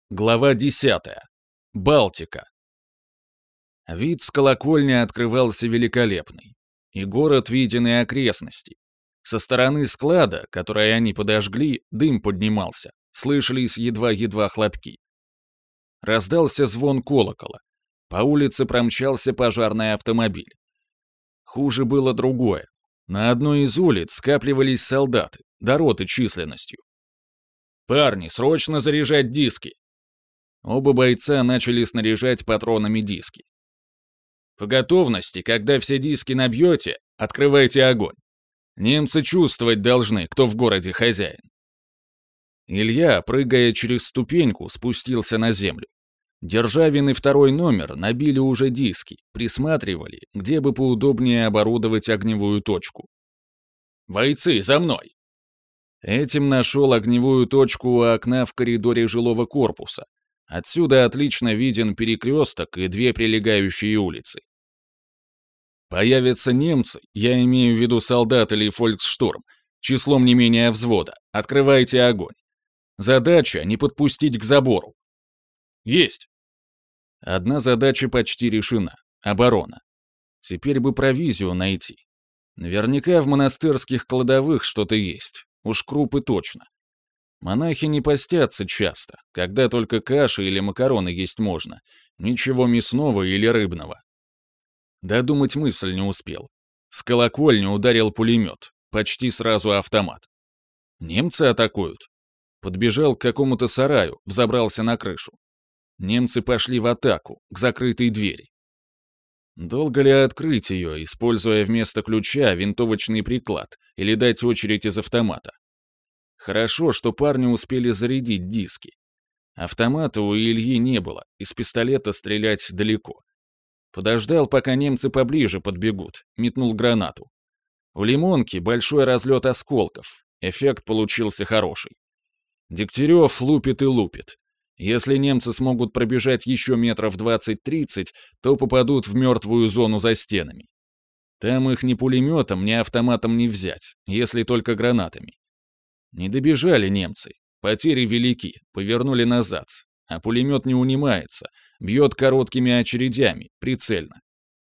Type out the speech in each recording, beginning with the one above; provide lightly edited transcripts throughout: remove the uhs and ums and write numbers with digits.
Глава 10. Балтика. Вид с колокольни открывался великолепный. И город виден, и окрестности. Со стороны склада, который они подожгли, дым поднимался, слышались едва-едва хлопки. Раздался звон колокола. По улице промчался пожарный автомобиль. Хуже было другое. На одной из улиц скапливались солдаты, до роты численностью. «Парни, срочно заряжать диски!» Оба бойца начали снаряжать патронами диски. «По готовности, когда все диски набьете, открывайте огонь. Немцы чувствовать должны, кто в городе хозяин». Илья, прыгая через ступеньку, спустился на землю. Державин и второй номер набили уже диски, присматривали, где бы поудобнее оборудовать огневую точку. «Бойцы, за мной!» Этим нашел огневую точку у окна в коридоре жилого корпуса. Отсюда отлично виден перекресток и две прилегающие улицы. Появятся немцы, я имею в виду солдат или фольксштурм, числом не менее взвода. Открывайте огонь. Задача — не подпустить к забору. Есть. Одна задача почти решена — оборона. Теперь бы провизию найти. Наверняка в монастырских кладовых что-то есть. Уж крупы точно. Монахи не постятся часто, когда только каши или макароны есть можно, ничего мясного или рыбного. Додумать мысль не успел. С колокольни ударил пулемет, почти сразу автомат. Немцы атакуют. Подбежал к какому-то сараю, взобрался на крышу. Немцы пошли в атаку, к закрытой двери. Долго ли открыть ее, используя вместо ключа винтовочный приклад, или дать очередь из автомата? Хорошо, что парни успели зарядить диски. Автомата у Ильи не было, из пистолета стрелять далеко. Подождал, пока немцы поближе подбегут, метнул гранату. У лимонки большой разлет осколков, эффект получился хороший. Дегтярев лупит и лупит. Если немцы смогут пробежать еще метров 20-30, то попадут в мертвую зону за стенами. Там их ни пулеметом, ни автоматом не взять, если только гранатами. Не добежали немцы, потери велики, повернули назад, а пулемет не унимается, бьет короткими очередями, прицельно.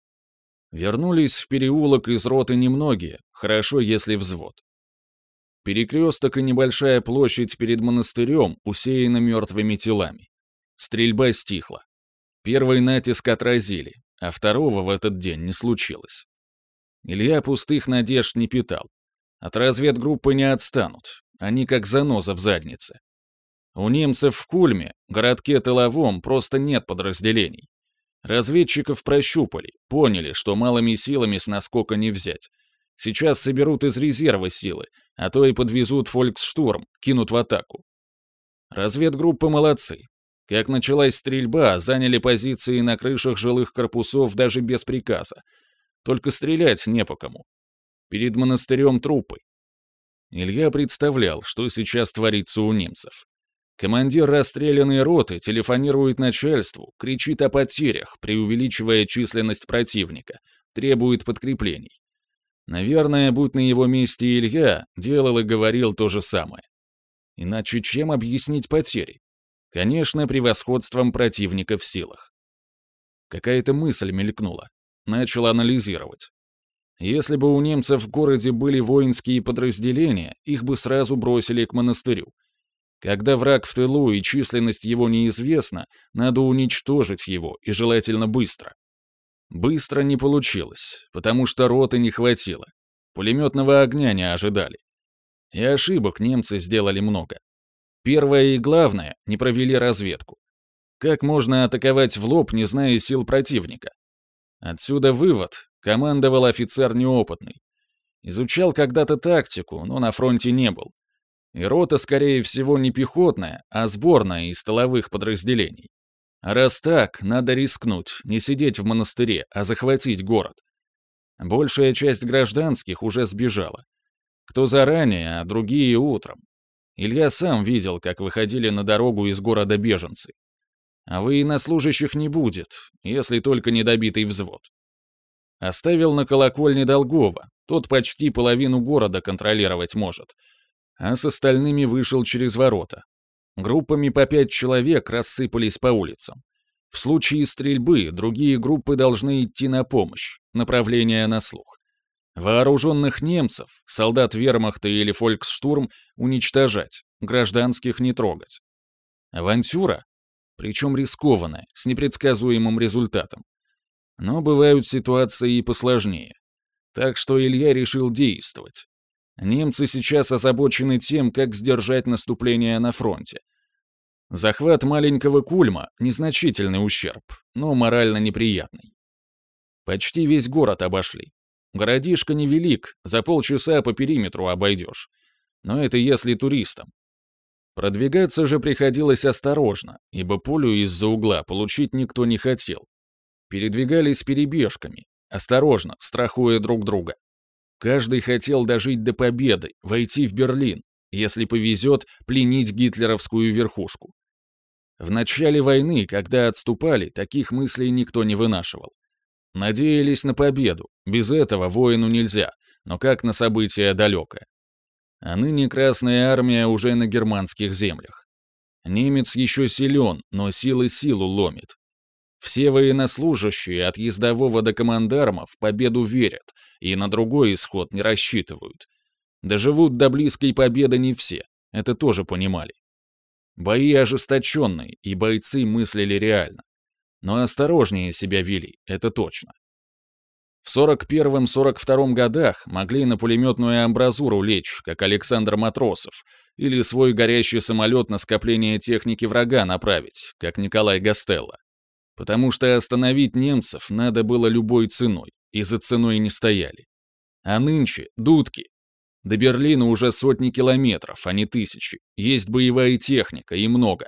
Вернулись в переулок из роты немногие, хорошо, если взвод. Перекресток и небольшая площадь перед монастырем усеяна мертвыми телами. Стрельба стихла. Первый натиск отразили, а второго в этот день не случилось. Илья пустых надежд не питал. От разведгруппы не отстанут. Они как заноза в заднице. У немцев в Кульме, городке тыловом, просто нет подразделений. Разведчиков прощупали, поняли, что малыми силами с наскока не взять. Сейчас соберут из резерва силы, а то и подвезут фольксштурм, кинут в атаку. Разведгруппы молодцы. Как началась стрельба, заняли позиции на крышах жилых корпусов даже без приказа. Только стрелять не по кому. Перед монастырем трупы. Илья представлял, что сейчас творится у немцев. Командир расстрелянной роты телефонирует начальству, кричит о потерях, преувеличивая численность противника, требует подкреплений. Наверное, будь на его месте Илья, делал и говорил то же самое. Иначе чем объяснить потери? Конечно, превосходством противника в силах. Какая-то мысль мелькнула. Начал анализировать. Если бы у немцев в городе были воинские подразделения, их бы сразу бросили к монастырю. Когда враг в тылу и численность его неизвестна, надо уничтожить его, и желательно быстро. Быстро не получилось, потому что роты не хватило. Пулеметного огня не ожидали. И ошибок немцы сделали много. Первое и главное, не провели разведку. Как можно атаковать в лоб, не зная сил противника? Отсюда вывод: командовал офицер неопытный. Изучал когда-то тактику, но на фронте не был. И рота, скорее всего, не пехотная, а сборная из тыловых подразделений. А раз так, надо рискнуть, не сидеть в монастыре, а захватить город. Большая часть гражданских уже сбежала. Кто заранее, а другие утром. Илья сам видел, как выходили на дорогу из города беженцы. А военнослужащих не будет, если только недобитый взвод. Оставил на колокольне Долгова, тот почти половину города контролировать может, а с остальными вышел через ворота. Группами по 5 человек рассыпались по улицам. В случае стрельбы другие группы должны идти на помощь, направление на слух. Вооруженных немцев, солдат вермахта или фольксштурм уничтожать, гражданских не трогать. Авантюра? Причем рискованная, с непредсказуемым результатом. Но бывают ситуации и посложнее. Так что Илья решил действовать. Немцы сейчас озабочены тем, как сдержать наступление на фронте. Захват маленького Кульма — незначительный ущерб, но морально неприятный. Почти весь город обошли. Городишко невелик, за полчаса по периметру обойдешь. Но это если туристам. Продвигаться же приходилось осторожно, ибо пулю из-за угла получить никто не хотел. Передвигались перебежками, осторожно, страхуя друг друга. Каждый хотел дожить до победы, войти в Берлин, если повезет, пленить гитлеровскую верхушку. В начале войны, когда отступали, таких мыслей никто не вынашивал. Надеялись на победу, без этого воину нельзя, но как на событие далекое. А ныне Красная Армия уже на германских землях. Немец еще силен, но силы силу ломит. Все военнослужащие, от ездового до командарма, в победу верят и на другой исход не рассчитывают. Доживут до близкой победы не все, это тоже понимали. Бои ожесточенные, и бойцы мыслили реально. Но осторожнее себя вели, это точно. В 41-42 годах могли на пулеметную амбразуру лечь, как Александр Матросов, или свой горящий самолет на скопление техники врага направить, как Николай Гастелло. Потому что остановить немцев надо было любой ценой, и за ценой не стояли. А нынче — дудки. До Берлина уже сотни километров, а не тысячи. Есть боевая техника, и много.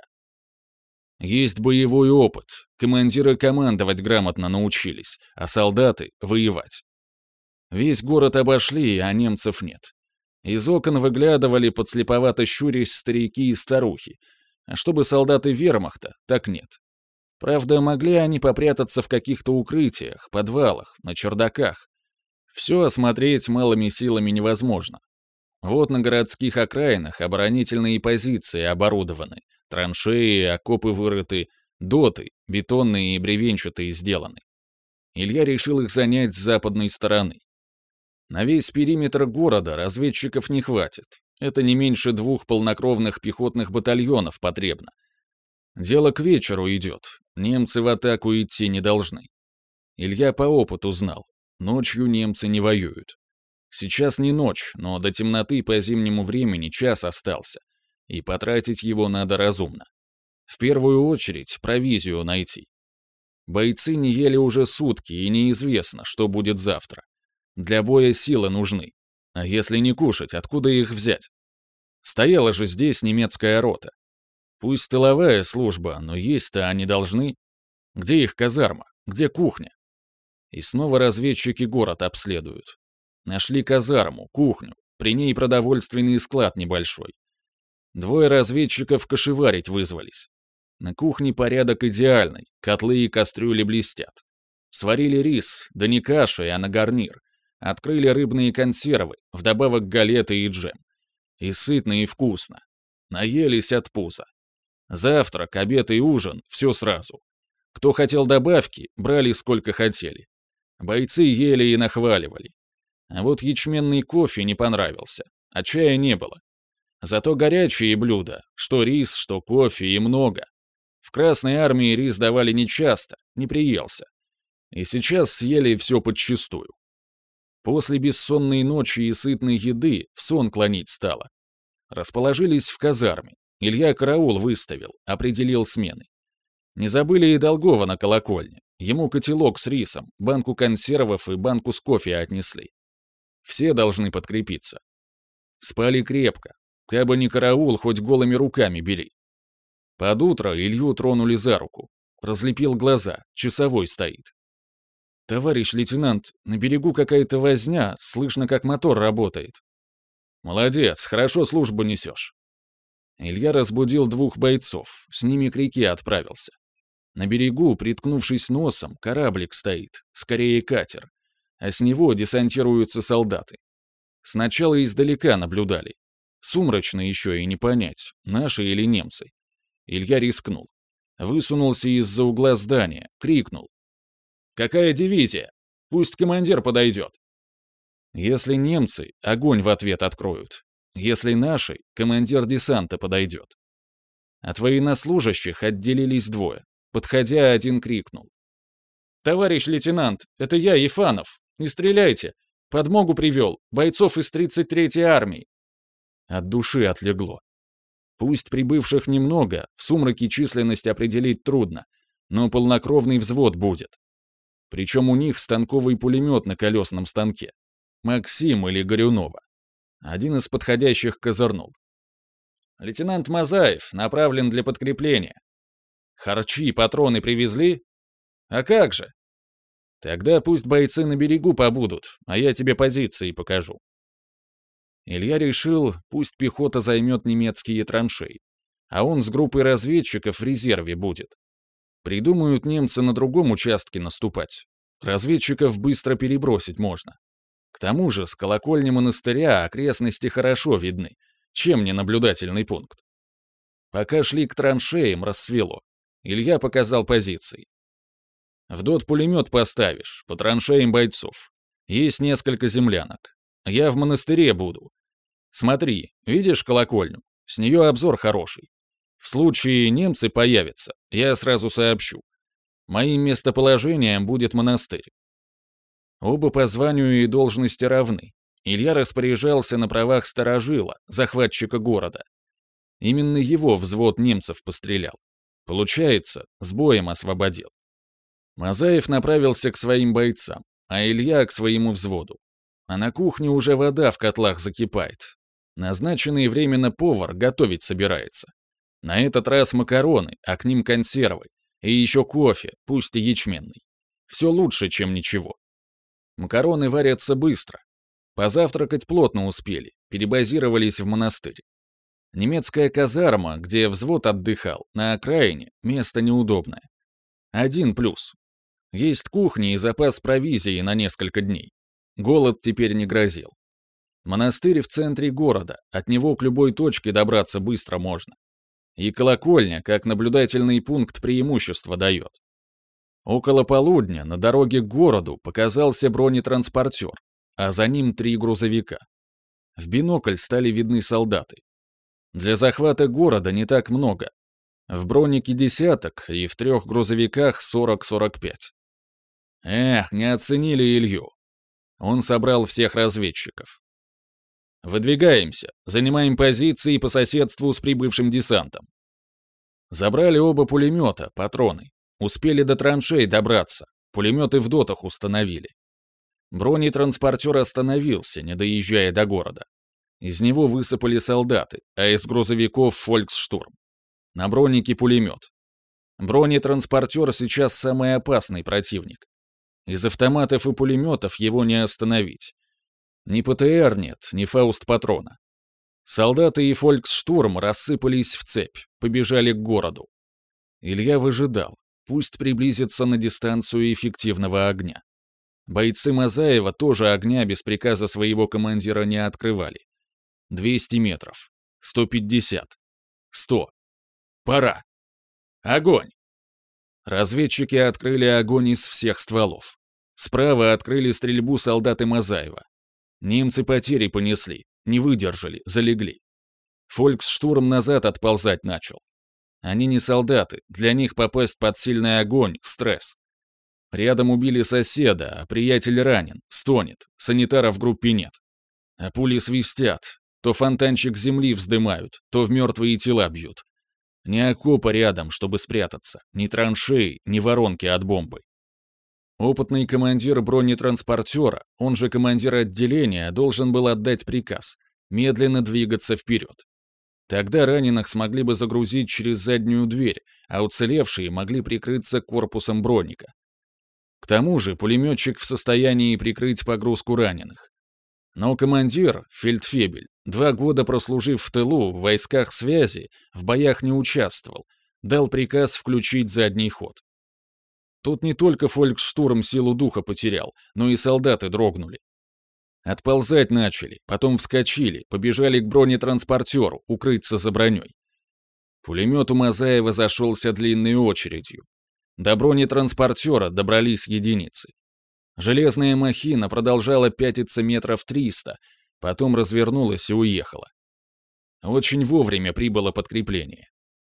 Есть боевой опыт. Командиры командовать грамотно научились, а солдаты — воевать. Весь город обошли, а немцев нет. Из окон выглядывали подслеповато щурясь старики и старухи. А чтобы солдаты вермахта, так нет. Правда, могли они попрятаться в каких-то укрытиях, подвалах, на чердаках. Все осмотреть малыми силами невозможно. Вот на городских окраинах оборонительные позиции оборудованы, траншеи, окопы вырыты, доты, бетонные и бревенчатые сделаны. Илья решил их занять с западной стороны. На весь периметр города разведчиков не хватит. Это не меньше 2 полнокровных пехотных батальонов потребно. Дело к вечеру идет, немцы в атаку идти не должны. Илья по опыту знал, ночью немцы не воюют. Сейчас не ночь, но до темноты по зимнему времени час остался, и потратить его надо разумно. В первую очередь провизию найти. Бойцы не ели уже сутки, и неизвестно, что будет завтра. Для боя силы нужны. А если не кушать, откуда их взять? Стояла же здесь немецкая рота. Пусть тыловая служба, но есть-то они должны. Где их казарма? Где кухня? И снова разведчики город обследуют. Нашли казарму, кухню, при ней продовольственный склад небольшой. 2 разведчиков кошеварить вызвались. На кухне порядок идеальный, котлы и кастрюли блестят. Сварили рис, да не кашей, а на гарнир. Открыли рыбные консервы, вдобавок галеты и джем. И сытно, и вкусно. Наелись от пуза. Завтрак, обед и ужин — все сразу. Кто хотел добавки, брали сколько хотели. Бойцы ели и нахваливали. А вот ячменный кофе не понравился, а чая не было. Зато горячие блюда, что рис, что кофе, и много. В Красной Армии рис давали нечасто, не приелся. И сейчас съели все подчистую. После бессонной ночи и сытной еды в сон клонить стало. Расположились в казарме. Илья караул выставил, определил смены. Не забыли и Долгова на колокольне. Ему котелок с рисом, банку консервов и банку с кофе отнесли. Все должны подкрепиться. Спали крепко. Кабы не караул, хоть голыми руками бери. Под утро Илью тронули за руку. Разлепил глаза, часовой стоит. «Товарищ лейтенант, на берегу какая-то возня, слышно, как мотор работает». «Молодец, хорошо службу несешь». Илья разбудил 2 бойцов, с ними к реке отправился. На берегу, приткнувшись носом, кораблик стоит, скорее катер, а с него десантируются солдаты. Сначала издалека наблюдали. Сумрачно еще и не понять, наши или немцы. Илья рискнул. Высунулся из-за угла здания, крикнул. «Какая дивизия? Пусть командир подойдет». Если немцы, огонь в ответ откроют. Если наши, командир десанта подойдет. От военнослужащих отделились двое. Подходя, один крикнул. «Товарищ лейтенант, это я, Ефанов. Не стреляйте. Подмогу привел, бойцов из 33-й армии». От души отлегло. Пусть прибывших немного, в сумраке численность определить трудно, но полнокровный взвод будет. Причем у них станковый пулемет на колесном станке. Максим или Горюнова. Один из подходящих козырнул. «Лейтенант Мазаев направлен для подкрепления. Харчи и патроны привезли? А как же? Тогда пусть бойцы на берегу побудут, а я тебе позиции покажу». Илья решил, пусть пехота займет немецкие траншеи, а он с группой разведчиков в резерве будет. Придумают немцы на другом участке наступать. Разведчиков быстро перебросить можно. К тому же с колокольни монастыря окрестности хорошо видны, чем не наблюдательный пункт. Пока шли к траншеям, рассвело. Илья показал позиции. В ДОТ пулемет поставишь, по траншеям бойцов. Есть несколько землянок. Я в монастыре буду. Смотри, видишь колокольню? С нее обзор хороший. В случае немцы появятся, я сразу сообщу. Моим местоположением будет монастырь. Оба по званию и должности равны. Илья распоряжался на правах старожила, захватчика города. Именно его взвод немцев пострелял. Получается, с боем освободил. Мазаев направился к своим бойцам, а Илья к своему взводу. А на кухне уже вода в котлах закипает. Назначенный временно повар готовить собирается. На этот раз макароны, а к ним консервы. И еще кофе, пусть и ячменный. Все лучше, чем ничего. Макароны варятся быстро. Позавтракать плотно успели, перебазировались в монастырь. Немецкая казарма, где взвод отдыхал, на окраине, место неудобное. Один плюс. Есть кухня и запас провизии на несколько дней. Голод теперь не грозил. Монастырь в центре города, от него к любой точке добраться быстро можно. И колокольня, как наблюдательный пункт, преимущество дает. Около полудня на дороге к городу показался бронетранспортер, а за ним 3 грузовика. В бинокль стали видны солдаты. Для захвата города не так много. В бронике десяток и в 3 грузовиках 40-45. Эх, не оценили Илью. Он собрал всех разведчиков. Выдвигаемся, занимаем позиции по соседству с прибывшим десантом. Забрали оба пулемета, патроны. Успели до траншей добраться, пулеметы в дотах установили. Бронетранспортер остановился, не доезжая до города. Из него высыпали солдаты, а из грузовиков «Фольксштурм». На бронике пулемет. Бронетранспортер сейчас самый опасный противник. Из автоматов и пулеметов его не остановить. Ни ПТР нет, ни фауст-патрона. Солдаты и «Фольксштурм» рассыпались в цепь, побежали к городу. Илья выжидал. Пусть приблизится на дистанцию эффективного огня. Бойцы Мазаева тоже огня без приказа своего командира не открывали. 200 метров. 150. 100. Пора. Огонь! Разведчики открыли огонь из всех стволов. Справа открыли стрельбу солдаты Мазаева. Немцы потери понесли, не выдержали, залегли. Фольксштурм назад отползать начал. Они не солдаты, для них попасть под сильный огонь — стресс. Рядом убили соседа, а приятель ранен, стонет, санитара в группе нет. А пули свистят, то фонтанчик земли вздымают, то в мертвые тела бьют. Ни окопа рядом, чтобы спрятаться, ни траншеи, ни воронки от бомбы. Опытный командир бронетранспортера, он же командир отделения, должен был отдать приказ — медленно двигаться вперед. Тогда раненых смогли бы загрузить через заднюю дверь, а уцелевшие могли прикрыться корпусом броника. К тому же пулеметчик в состоянии прикрыть погрузку раненых. Но командир, фельдфебель, 2 года прослужив в тылу, в войсках связи, в боях не участвовал, дал приказ включить задний ход. Тут не только Фольксштурм силу духа потерял, но и солдаты дрогнули. Отползать начали, потом вскочили, побежали к бронетранспортеру, укрыться за броней. Пулемет у Мазаева зашелся длинной очередью. До бронетранспортера добрались единицы. Железная махина продолжала пятиться метров 300, потом развернулась и уехала. Очень вовремя прибыло подкрепление.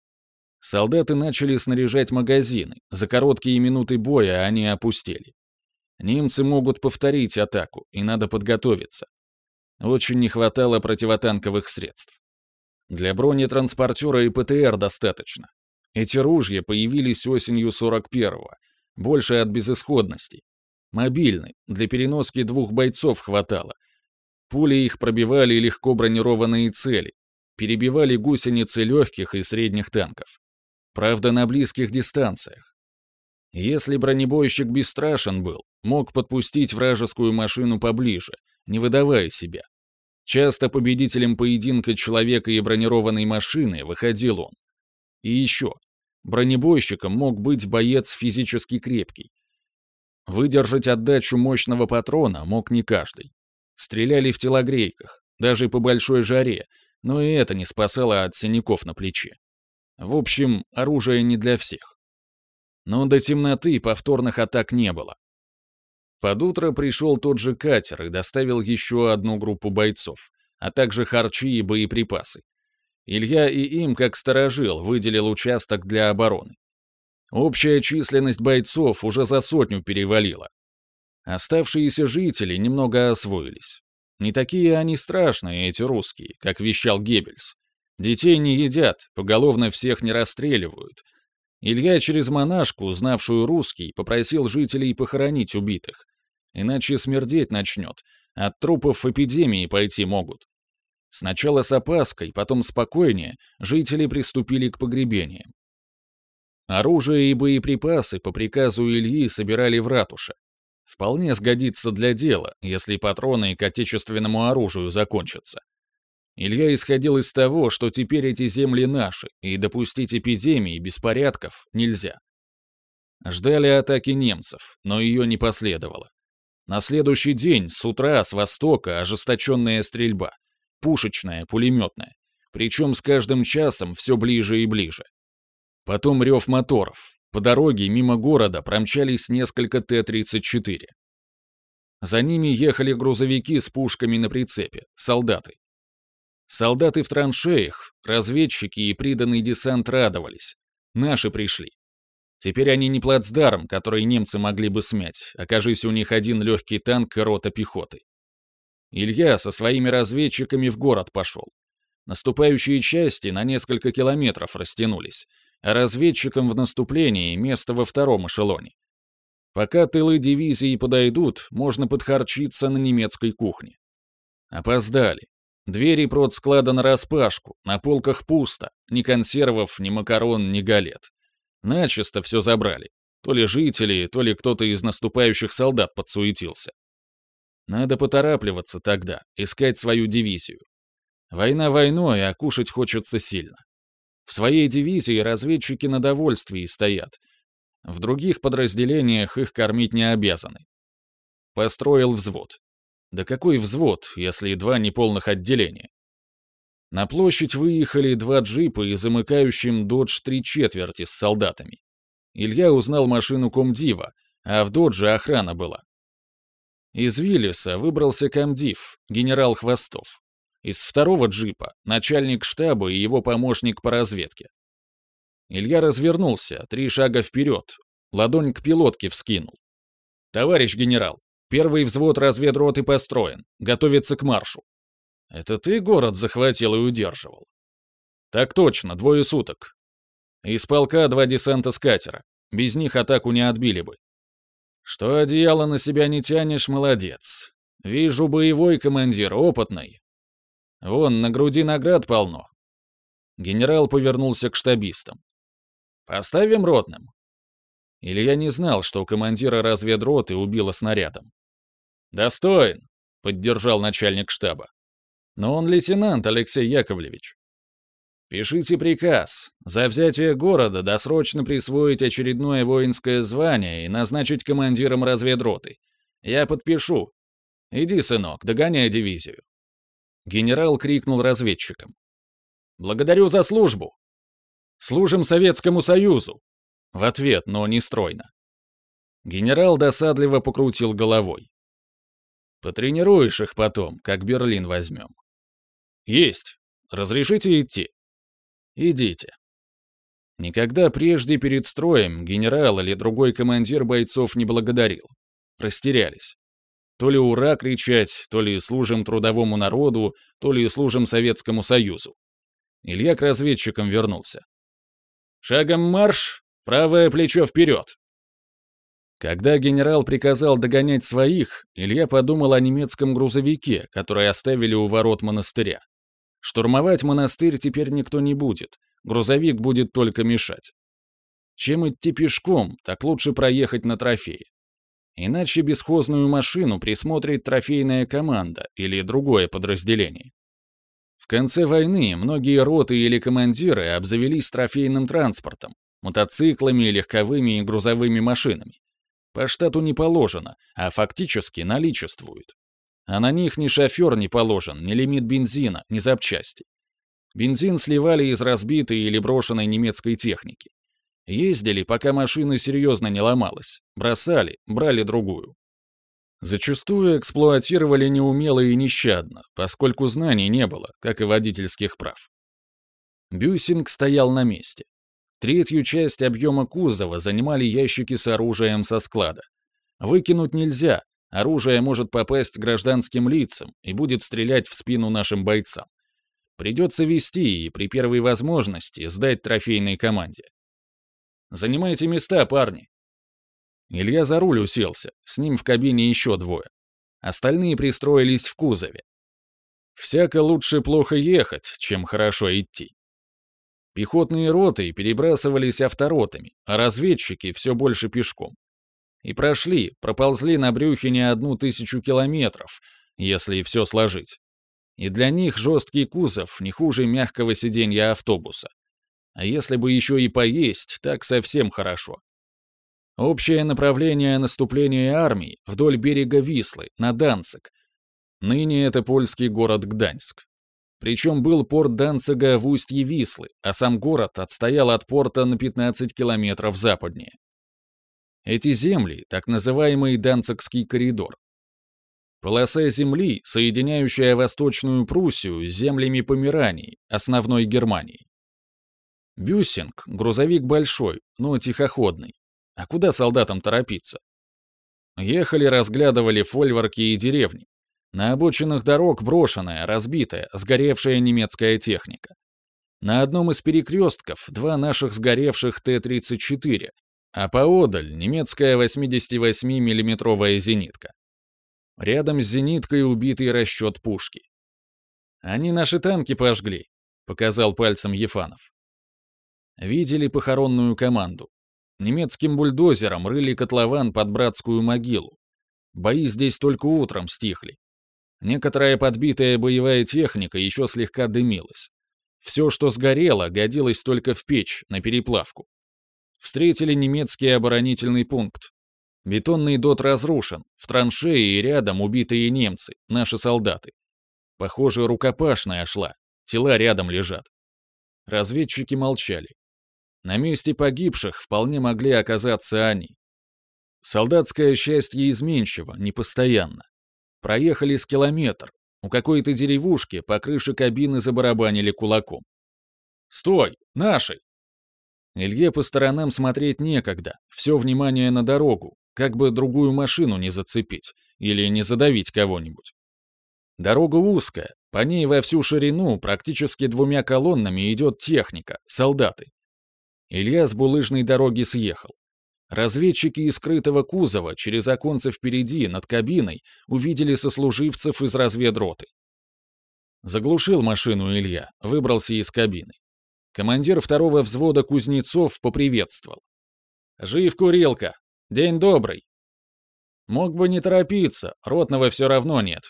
Солдаты начали снаряжать магазины, за короткие минуты боя они опустели. Немцы могут повторить атаку, и надо подготовиться. Очень не хватало противотанковых средств. Для бронетранспортера и ПТР достаточно. Эти ружья появились осенью 41-го, больше от безысходности. Мобильны, для переноски 2 бойцов хватало. Пули их пробивали легко бронированные цели, перебивали гусеницы легких и средних танков. Правда, на близких дистанциях. Если бронебойщик бесстрашен был, мог подпустить вражескую машину поближе, не выдавая себя. Часто победителем поединка человека и бронированной машины выходил он. И еще, бронебойщиком мог быть боец физически крепкий. Выдержать отдачу мощного патрона мог не каждый. Стреляли в телогрейках, даже по большой жаре, но и это не спасало от синяков на плече. В общем, оружие не для всех. Но до темноты повторных атак не было. Под утро пришел тот же катер и доставил еще одну группу бойцов, а также харчи и боеприпасы. Илья и им, как сторожил, выделил участок для обороны. Общая численность бойцов уже за 100 перевалила. Оставшиеся жители немного освоились. Не такие они страшные, эти русские, как вещал Геббельс. Детей не едят, поголовно всех не расстреливают. Илья через монашку, знавшую русский, попросил жителей похоронить убитых. Иначе смердеть начнет, от трупов эпидемии пойти могут. Сначала с опаской, потом спокойнее, жители приступили к погребениям. Оружие и боеприпасы по приказу Ильи собирали в ратуше. Вполне сгодится для дела, если патроны к отечественному оружию закончатся. Илья исходил из того, что теперь эти земли наши, и допустить эпидемии, беспорядков нельзя. Ждали атаки немцев, но ее не последовало. На следующий день, с утра, с востока, ожесточенная стрельба. Пушечная, пулеметная. Причем с каждым часом все ближе и ближе. Потом рев моторов. По дороге мимо города промчались несколько Т-34. За ними ехали грузовики с пушками на прицепе, солдаты. Солдаты в траншеях, разведчики и приданный десант радовались. Наши пришли. Теперь они не плацдарм, который немцы могли бы смять, окажись у них один легкий танк и рота пехоты. Илья со своими разведчиками в город пошел. Наступающие части на несколько километров растянулись, а разведчикам в наступлении место во втором эшелоне. Пока тылы дивизии подойдут, можно подхарчиться на немецкой кухне. Опоздали. Двери продсклада нараспашку, на полках пусто, ни консервов, ни макарон, ни галет. Начисто все забрали. То ли жители, то ли кто-то из наступающих солдат подсуетился. Надо поторапливаться тогда, искать свою дивизию. Война войной, а кушать хочется сильно. В своей дивизии разведчики на довольствии стоят. В других подразделениях их кормить не обязаны. Построил взвод. Да какой взвод, если 2 неполных отделения? На площадь выехали 2 джипа и замыкающим «Додж» 3/4 с солдатами. Илья узнал машину комдива, а в «Додже» охрана была. Из Виллиса выбрался комдив, генерал Хвостов. Из 2-го джипа — начальник штаба и его помощник по разведке. Илья развернулся, 3 шага вперед, ладонь к пилотке вскинул. «Товарищ генерал, 1-й взвод разведроты построен, готовится к маршу». «Это ты город захватил и удерживал?» «Так точно, 2 суток. Из полка 2 десанта с катера. Без них атаку не отбили бы». «Что одеяло на себя не тянешь, молодец. Вижу, боевой командир, опытный. Вон, на груди наград полно». Генерал повернулся к штабистам. «Поставим ротным?» Илья не знал, что командира разведроты убило снарядом. «Достоин», — поддержал начальник штаба. «Но он лейтенант, Алексей Яковлевич». «Пишите приказ. За взятие города досрочно присвоить очередное воинское звание и назначить командиром разведроты. Я подпишу. Иди, сынок, догоняй дивизию». Генерал крикнул разведчикам. «Благодарю за службу». «Служим Советскому Союзу!» В ответ, но не стройно. Генерал досадливо покрутил головой. «Потренируешь их потом, как Берлин возьмем». «Есть! Разрешите идти?» «Идите». Никогда прежде перед строем генерал или другой командир бойцов не благодарил. Растерялись. То ли «Ура» кричать, то ли «Служим трудовому народу», то ли «Служим Советскому Союзу». Илья к разведчикам вернулся. «Шагом марш! Правое плечо вперед!» Когда генерал приказал догонять своих, Илья подумал о немецком грузовике, который оставили у ворот монастыря. Штурмовать монастырь теперь никто не будет, грузовик будет только мешать. Чем идти пешком, так лучше проехать на трофее. Иначе бесхозную машину присмотрит трофейная команда или другое подразделение. В конце войны многие роты или командиры обзавелись трофейным транспортом, мотоциклами, легковыми и грузовыми машинами. По штату не положено, а фактически наличествует. А на них ни шофер не положен, ни лимит бензина, ни запчасти. Бензин сливали из разбитой или брошенной немецкой техники. Ездили, пока машина серьезно не ломалась. Бросали, брали другую. Зачастую эксплуатировали неумело и нещадно, поскольку знаний не было, как и водительских прав. Бюссинг стоял на месте. Третью часть объема кузова занимали ящики с оружием со склада. Выкинуть нельзя, оружие может попасть гражданским лицам и будет стрелять в спину нашим бойцам. Придется везти и при первой возможности сдать трофейной команде. «Занимайте места, парни!» Илья за руль уселся, с ним в кабине еще двое. Остальные пристроились в кузове. Всяко лучше плохо ехать, чем хорошо идти. Пехотные роты перебрасывались авторотами, а разведчики все больше пешком. И проползли на брюхе не 1000 километров, если все сложить. И для них жесткий кузов не хуже мягкого сиденья автобуса. А если бы еще и поесть, так совсем хорошо. Общее направление наступления армии вдоль берега Вислы, на Данциг. Ныне это польский город Гданьск. Причем был порт Данцига в устье Вислы, а сам город отстоял от порта на 15 километров западнее. Эти земли — так называемый Данцигский коридор. Полоса земли, соединяющая Восточную Пруссию с землями Померании, основной Германии. Бюссинг — грузовик большой, но тихоходный. А куда солдатам торопиться? Ехали, разглядывали фольворки и деревни. На обочинах дорог брошенная, разбитая, сгоревшая немецкая техника. На одном из перекрестков 2 наших сгоревших Т-34, а поодаль немецкая 88 миллиметровая зенитка. Рядом с зениткой убитый расчет пушки. «Они наши танки пожгли», — показал пальцем Ефанов. Видели похоронную команду. Немецким бульдозером рыли котлован под братскую могилу. Бои здесь только утром стихли. Некоторая подбитая боевая техника еще слегка дымилась. Все, что сгорело, годилось только в печь, на переплавку. Встретили немецкий оборонительный пункт. Бетонный дот разрушен, в траншеи и рядом убитые немцы, наши солдаты. Похоже, рукопашная шла, тела рядом лежат. Разведчики молчали. На месте погибших вполне могли оказаться они. Солдатское счастье изменчиво, непостоянно. Проехали с километр. У какой-то деревушки по крыше кабины забарабанили кулаком. «Стой! Наши!» Илье по сторонам смотреть некогда, все внимание на дорогу, как бы другую машину не зацепить или не задавить кого-нибудь. Дорога узкая, по ней во всю ширину практически 2 колоннами идет техника, солдаты. Илья с булыжной дороги съехал. Разведчики из скрытого кузова через оконце впереди, над кабиной, увидели сослуживцев из разведроты. Заглушил машину Илья, выбрался из кабины. Командир 2-го взвода Кузнецов поприветствовал. «Жив, Курилка! День добрый!» «Мог бы не торопиться, ротного все равно нет».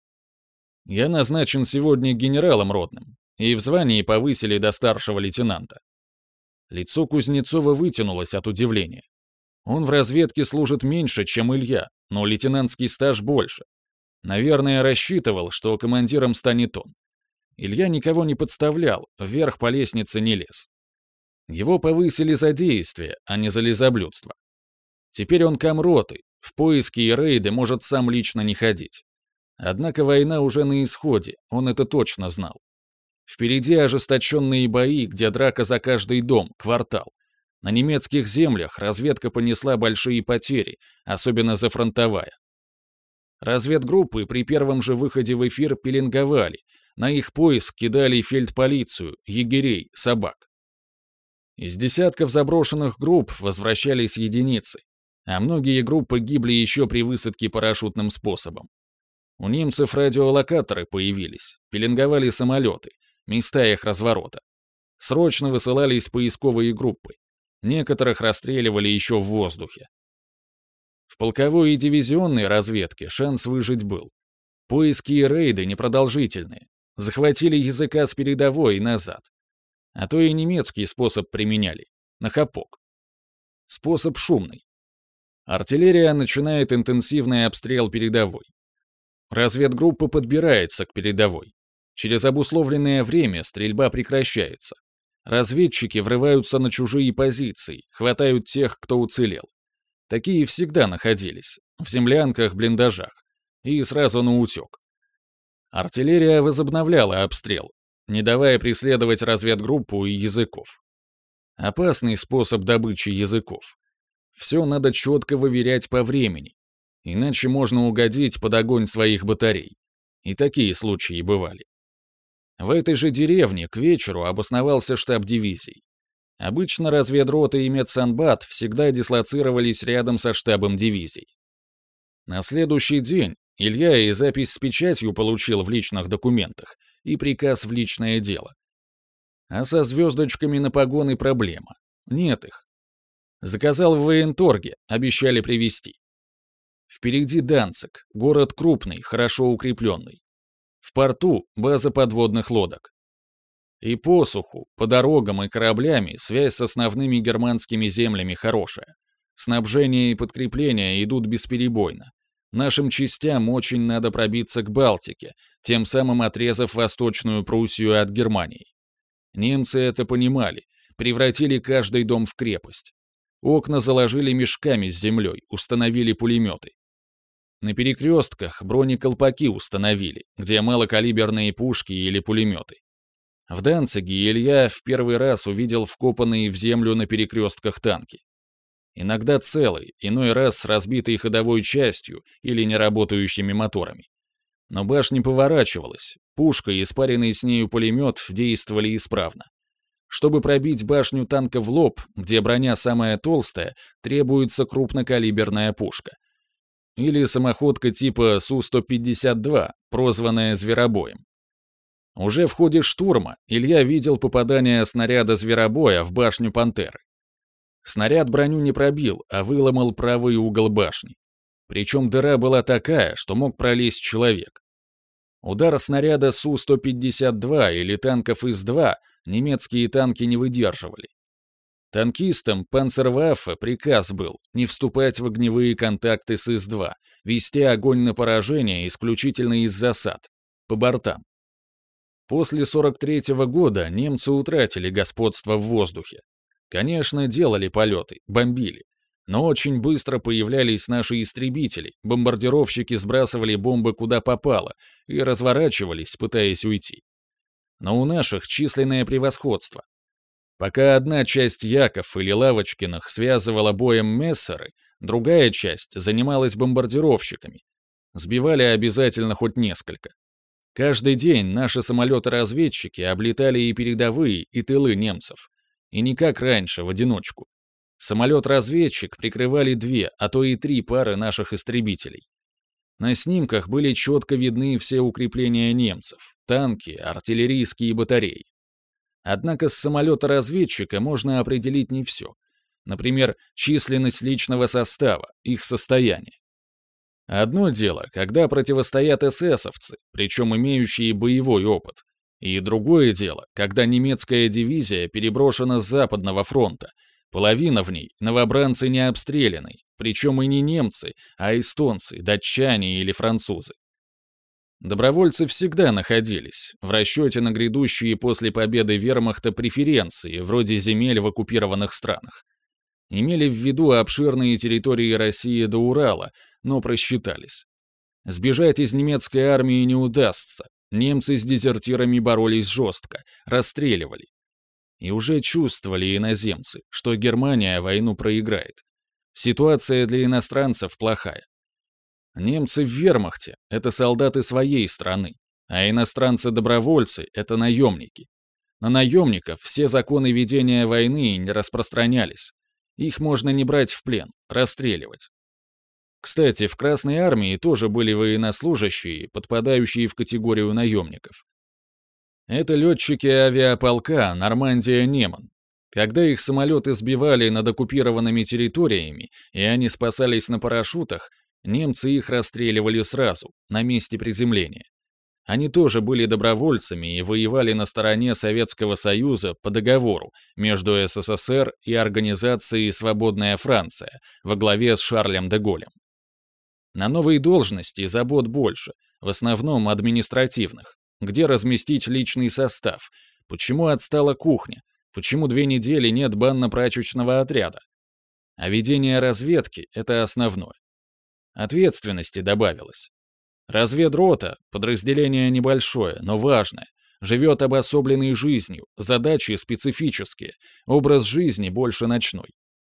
«Я назначен сегодня генералом ротным, и в звании повысили до старшего лейтенанта». Лицо Кузнецова вытянулось от удивления. Он в разведке служит меньше, чем Илья, но лейтенантский стаж больше. Наверное, рассчитывал, что командиром станет он. Илья никого не подставлял, вверх по лестнице не лез. Его повысили за действие, а не за лизоблюдство. Теперь он комроты, в поиски и рейды может сам лично не ходить. Однако война уже на исходе, он это точно знал. Впереди ожесточенные бои, где драка за каждый дом, квартал. На немецких землях разведка понесла большие потери, особенно зафронтовая. Разведгруппы при первом же выходе в эфир пеленговали, на их поиск кидали фельдполицию, егерей, собак. Из десятков заброшенных групп возвращались единицы, а многие группы гибли еще при высадке парашютным способом. У немцев радиолокаторы появились, пеленговали самолеты, места их разворота. Срочно высылались поисковые группы. Некоторых расстреливали еще в воздухе. В полковой и дивизионной разведке шанс выжить был. Поиски и рейды непродолжительные. Захватили языка с передовой и назад. А то и немецкий способ применяли. На хапок. Способ шумный. Артиллерия начинает интенсивный обстрел передовой. Разведгруппа подбирается к передовой. Через обусловленное время стрельба прекращается. Разведчики врываются на чужие позиции, хватают тех, кто уцелел. Такие всегда находились, в землянках, блиндажах. И сразу наутек. Артиллерия возобновляла обстрел, не давая преследовать разведгруппу и языков. Опасный способ добычи языков. Все надо четко выверять по времени, иначе можно угодить под огонь своих батарей. И такие случаи бывали. В этой же деревне к вечеру обосновался штаб дивизий. Обычно разведрота и медсанбат всегда дислоцировались рядом со штабом дивизий. На следующий день Илья и запись с печатью получил в личных документах, и приказ в личное дело. А со звездочками на погоны проблема. Нет их. Заказал в военторге, обещали привезти. Впереди Данциг, город крупный, хорошо укрепленный. В порту база подводных лодок. И по суху, по дорогам и кораблями связь с основными германскими землями хорошая. Снабжение и подкрепление идут бесперебойно. Нашим частям очень надо пробиться к Балтике, тем самым отрезав Восточную Пруссию от Германии. Немцы это понимали, превратили каждый дом в крепость. Окна заложили мешками с землей, установили пулеметы. На перекрестках бронеколпаки установили, где малокалиберные пушки или пулеметы. В Данциге Илья в первый раз увидел вкопанные в землю на перекрестках танки. Иногда целый, иной раз с разбитой ходовой частью или неработающими моторами. Но башня поворачивалась, пушка и спаренный с нею пулемет действовали исправно. Чтобы пробить башню танка в лоб, где броня самая толстая, требуется крупнокалиберная пушка. Или самоходка типа Су-152, прозванная «Зверобоем». Уже в ходе штурма Илья видел попадание снаряда «Зверобоя» в башню «Пантеры». Снаряд броню не пробил, а выломал правый угол башни. Причем дыра была такая, что мог пролезть человек. Удар снаряда Су-152 или танков ИС-2 немецкие танки не выдерживали. Танкистам Панцерваффе приказ был не вступать в огневые контакты с ИС-2, вести огонь на поражение исключительно из засад, по бортам. После 43-го года немцы утратили господство в воздухе. Конечно, делали полеты, бомбили. Но очень быстро появлялись наши истребители, бомбардировщики сбрасывали бомбы куда попало и разворачивались, пытаясь уйти. Но у наших численное превосходство. Пока одна часть Яков или Лавочкиных связывала боем мессеры, другая часть занималась бомбардировщиками. Сбивали обязательно хоть несколько. Каждый день наши самолеты-разведчики облетали и передовые, и тылы немцев. И не как раньше, в одиночку. Самолет-разведчик прикрывали 2, а то и 3 пары наших истребителей. На снимках были четко видны все укрепления немцев, танки, артиллерийские батареи. Однако с самолета-разведчика можно определить не все. Например, численность личного состава, их состояние. Одно дело, когда противостоят эсэсовцы, причем имеющие боевой опыт. И другое дело, когда немецкая дивизия переброшена с Западного фронта, половина в ней — новобранцы не обстрелянные, причем и не немцы, а эстонцы, датчане или французы. Добровольцы всегда находились, в расчете на грядущие после победы вермахта преференции, вроде земель в оккупированных странах. Имели в виду обширные территории России до Урала, но просчитались. Сбежать из немецкой армии не удастся. Немцы с дезертирами боролись жестко, расстреливали. И уже чувствовали иноземцы, что Германия войну проиграет. Ситуация для иностранцев плохая. Немцы в вермахте — это солдаты своей страны, а иностранцы-добровольцы — это наемники. На наемников все законы ведения войны не распространялись. Их можно не брать в плен, расстреливать. Кстати, в Красной армии тоже были военнослужащие, подпадающие в категорию наемников. Это летчики авиаполка «Нормандия-Неман». Когда их самолеты сбивали над оккупированными территориями, и они спасались на парашютах, немцы их расстреливали сразу, на месте приземления. Они тоже были добровольцами и воевали на стороне Советского Союза по договору между СССР и Организацией «Свободная Франция» во главе с Шарлем де Голлем. На новой должности забот больше, в основном административных. Где разместить личный состав? Почему отстала кухня? Почему 2 недели нет банно-прачечного отряда? А ведение разведки — это основное. Ответственности добавилось. Разведрота, подразделение небольшое, но важное, живет обособленной жизнью, задачи специфические, образ жизни больше ночной.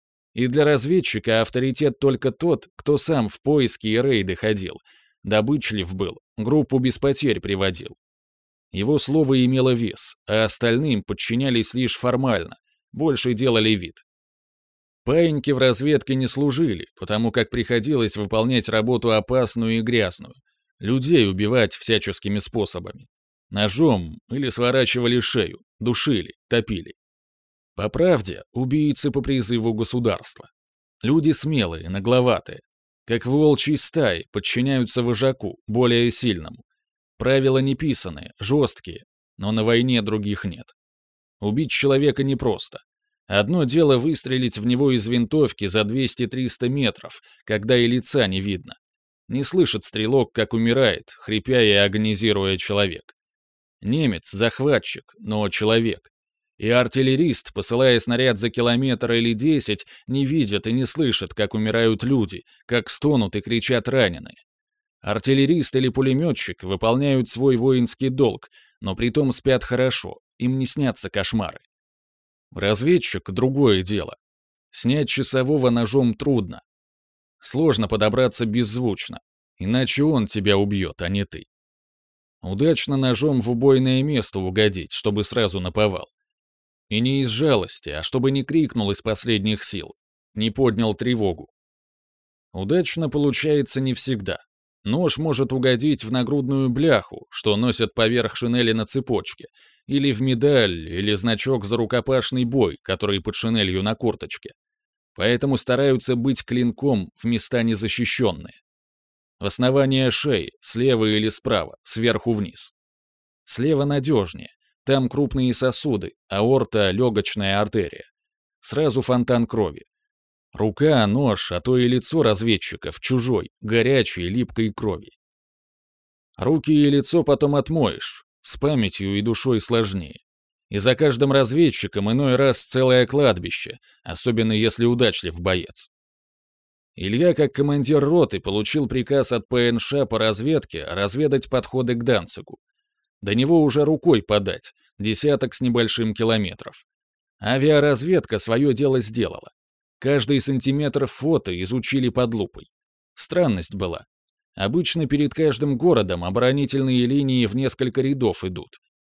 И для разведчика авторитет только тот, кто сам в поиски и рейды ходил, добычлив был, группу без потерь приводил. Его слово имело вес, а остальным подчинялись лишь формально, больше делали вид. Паиньки в разведке не служили, потому как приходилось выполнять работу опасную и грязную, людей убивать всяческими способами. Ножом или сворачивали шею, душили, топили. По правде, убийцы по призыву государства. Люди смелые, нагловатые. Как в волчьей стае, подчиняются вожаку, более сильному. Правила неписанные, жесткие, но на войне других нет. Убить человека непросто. Одно дело выстрелить в него из винтовки за 200-300 метров, когда и лица не видно. Не слышит стрелок, как умирает, хрипя и агонизируя человек. Немец — захватчик, но человек. И артиллерист, посылая снаряд за километр или 10, не видит и не слышит, как умирают люди, как стонут и кричат раненые. Артиллерист или пулеметчик выполняют свой воинский долг, но притом спят хорошо, им не снятся кошмары. Разведчик — другое дело. Снять часового ножом трудно. Сложно подобраться беззвучно, иначе он тебя убьет, а не ты. Удачно ножом в убойное место угодить, чтобы сразу наповал. И не из жалости, а чтобы не крикнул из последних сил, не поднял тревогу. Удачно получается не всегда. Нож может угодить в нагрудную бляху, что носят поверх шинели на цепочке, или в медаль, или значок за рукопашный бой, который под шинелью на курточке. Поэтому стараются быть клинком в места незащищенные. В основание шеи, слева или справа, сверху вниз. Слева надежнее. Там крупные сосуды, аорта, легочная артерия. Сразу фонтан крови. Рука, нож, а то и лицо разведчика в чужой, горячей, липкой крови. Руки и лицо потом отмоешь, с памятью и душой сложнее. И за каждым разведчиком иной раз целое кладбище, особенно если удачлив боец. Илья, как командир роты, получил приказ от ПНШ по разведке разведать подходы к Данцигу. До него уже рукой подать, десяток с небольшим километров. Авиаразведка свое дело сделала. Каждый сантиметр фото изучили под лупой. Странность была. Обычно перед каждым городом оборонительные линии в несколько рядов идут.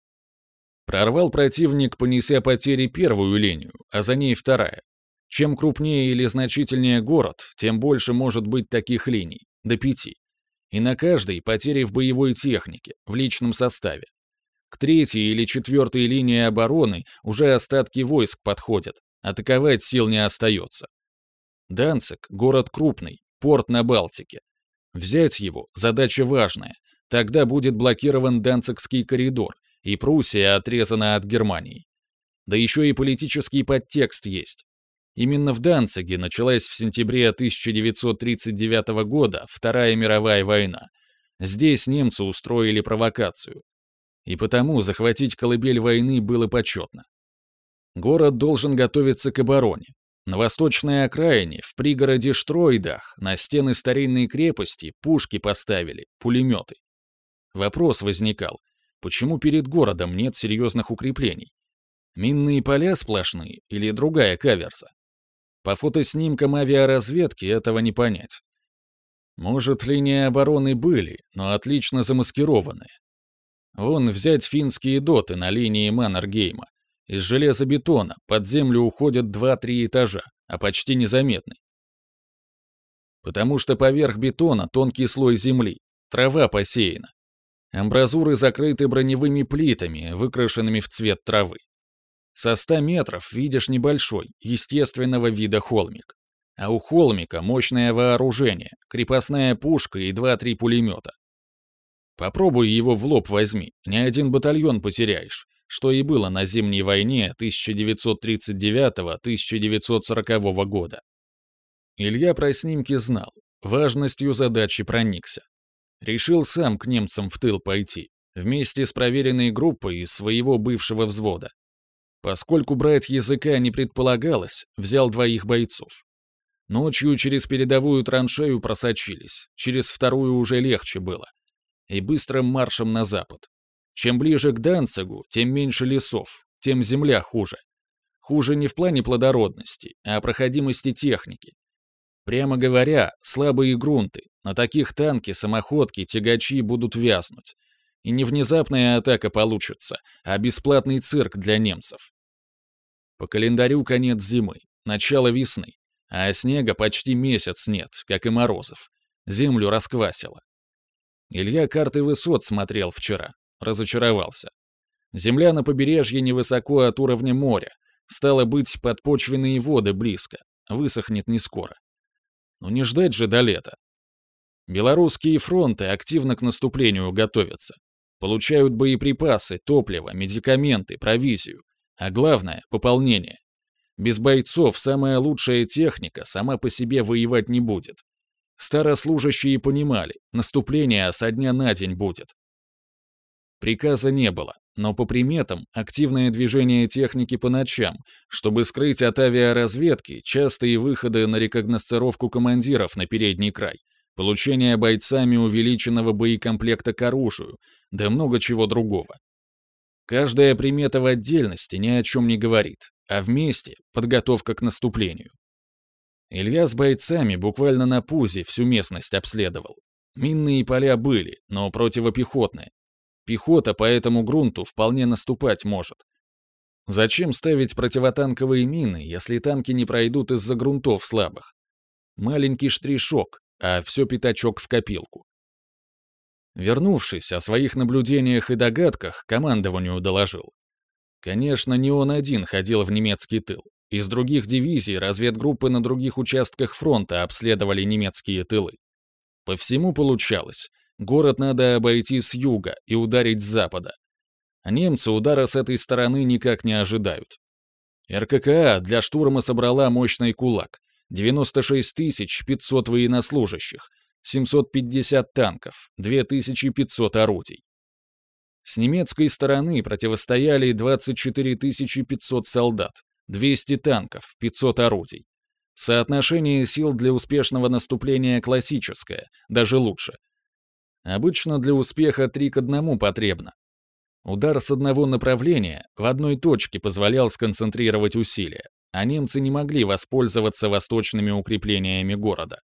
Прорвал противник, понеся потери первую линию, а за ней вторая. Чем крупнее или значительнее город, тем больше может быть таких линий, до 5. И на каждой потери в боевой технике, в личном составе. К 3-й или 4-й линии обороны уже остатки войск подходят, атаковать сил не остается. Данциг — город крупный, порт на Балтике. Взять его — задача важная, тогда будет блокирован Данцигский коридор, и Пруссия отрезана от Германии. Да еще и политический подтекст есть. Именно в Данциге началась в сентябре 1939 года Вторая мировая война. Здесь немцы устроили провокацию. И потому захватить колыбель войны было почетно. Город должен готовиться к обороне. На восточной окраине, в пригороде Штройдах, на стены старинной крепости пушки поставили, пулеметы. Вопрос возникал, почему перед городом нет серьезных укреплений? Минные поля сплошные или другая каверза? По фотоснимкам авиаразведки этого не понять. Может, линии обороны были, но отлично замаскированные. Вон взять финские доты на линии Маннергейма. Из железобетона под землю уходят 2-3 этажа, а почти незаметны. Потому что поверх бетона тонкий слой земли, трава посеяна. Амбразуры закрыты броневыми плитами, выкрашенными в цвет травы. Со 100 метров видишь небольшой, естественного вида холмик. А у холмика мощное вооружение, крепостная пушка и 2-3 пулемета. Попробуй его в лоб возьми, ни один батальон потеряешь, что и было на Зимней войне 1939-1940 года. Илья про снимки знал, важностью задачи проникся. Решил сам к немцам в тыл пойти, вместе с проверенной группой из своего бывшего взвода. Поскольку брать языка не предполагалось, взял 2 бойцов. Ночью через передовую траншею просочились, через вторую уже легче было. И быстрым маршем на запад. Чем ближе к Данцигу, тем меньше лесов, тем земля хуже. Хуже не в плане плодородности, а проходимости техники. Прямо говоря, слабые грунты, на таких танки, самоходки, тягачи будут вязнуть. И не внезапная атака получится, а бесплатный цирк для немцев. По календарю конец зимы, начало весны, а снега почти месяц нет, как и морозов. Землю расквасило. Илья карты высот смотрел вчера, разочаровался. Земля на побережье невысоко от уровня моря, стало быть, подпочвенные воды близко, высохнет не скоро. Но не ждать же до лета. Белорусские фронты активно к наступлению готовятся. Получают боеприпасы, топливо, медикаменты, провизию. А главное — пополнение. Без бойцов самая лучшая техника сама по себе воевать не будет. Старослужащие понимали, наступление со дня на день будет. Приказа не было, но по приметам активное движение техники по ночам, чтобы скрыть от авиаразведки частые выходы на рекогносцировку командиров на передний край, получение бойцами увеличенного боекомплекта к оружию, да много чего другого. Каждая примета в отдельности ни о чем не говорит, а вместе — подготовка к наступлению. Илья с бойцами буквально на пузе всю местность обследовал. Минные поля были, но противопехотные. Пехота по этому грунту вполне наступать может. Зачем ставить противотанковые мины, если танки не пройдут из-за грунтов слабых? Маленький штришок, а все пятачок в копилку. Вернувшись, о своих наблюдениях и догадках командованию доложил. Конечно, не он один ходил в немецкий тыл. Из других дивизий разведгруппы на других участках фронта обследовали немецкие тылы. По всему получалось, город надо обойти с юга и ударить с запада. А немцы удара с этой стороны никак не ожидают. РККА для штурма собрала мощный кулак, 96 500 военнослужащих, 750 танков, 2500 орудий. С немецкой стороны противостояли 24 500 солдат, 200 танков, 500 орудий. Соотношение сил для успешного наступления классическое, даже лучше. Обычно для успеха 3 к 1 потребно. Удар с одного направления в одной точке позволял сконцентрировать усилия, а немцы не могли воспользоваться восточными укреплениями города.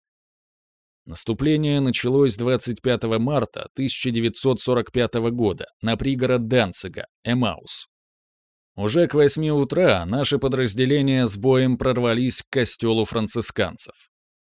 Наступление началось 25 марта 1945 года на пригород Данцига, Эмаус. Уже к 8 утра наши подразделения с боем прорвались к костелу францисканцев.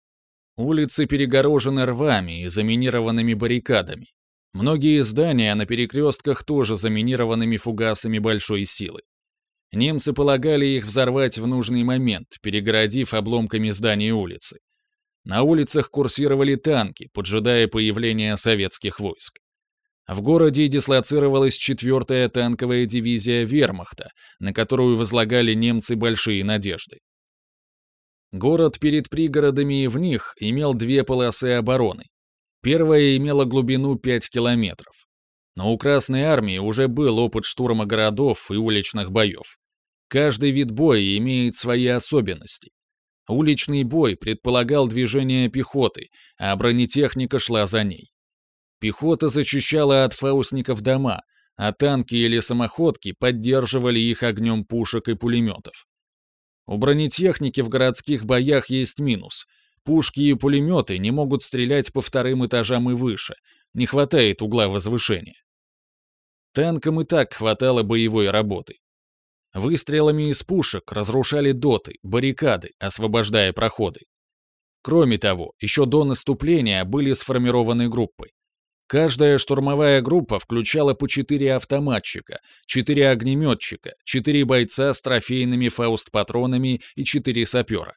Улицы перегорожены рвами и заминированными баррикадами. Многие здания на перекрестках тоже заминированными фугасами большой силы. Немцы полагали их взорвать в нужный момент, перегородив обломками зданий улицы. На улицах курсировали танки, поджидая появления советских войск. В городе дислоцировалась 4-я танковая дивизия вермахта, на которую возлагали немцы большие надежды. Город перед пригородами и в них имел 2 полосы обороны. Первая имела глубину 5 километров. Но у Красной Армии уже был опыт штурма городов и уличных боев. Каждый вид боя имеет свои особенности. Уличный бой предполагал движение пехоты, а бронетехника шла за ней. Пехота защищала от фаустников дома, а танки или самоходки поддерживали их огнем пушек и пулеметов. У бронетехники в городских боях есть минус. Пушки и пулеметы не могут стрелять по вторым этажам и выше, не хватает угла возвышения. Танкам и так хватало боевой работы. Выстрелами из пушек разрушали доты, баррикады, освобождая проходы. Кроме того, еще до наступления были сформированы группы. Каждая штурмовая группа включала по 4 автоматчика, 4 огнеметчика, 4 бойца с трофейными фауст-патронами и 4 сапера.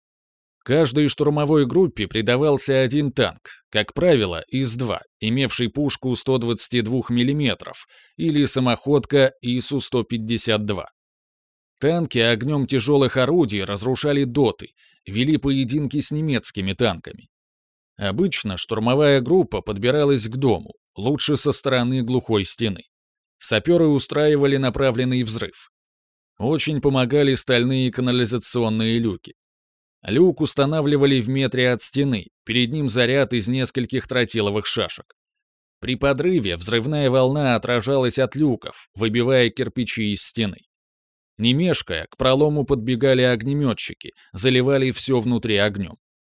Каждой штурмовой группе придавался один танк, как правило, ИС-2, имевший пушку 122 мм, или самоходка ИСу-152. Танки огнем тяжелых орудий разрушали доты, вели поединки с немецкими танками. Обычно штурмовая группа подбиралась к дому, лучше со стороны глухой стены. Саперы устраивали направленный взрыв. Очень помогали стальные канализационные люки. Люк устанавливали в метре от стены, перед ним заряд из нескольких тротиловых шашек. При подрыве взрывная волна отражалась от люков, выбивая кирпичи из стены. Не мешкая, к пролому подбегали огнеметчики, заливали все внутри огнем.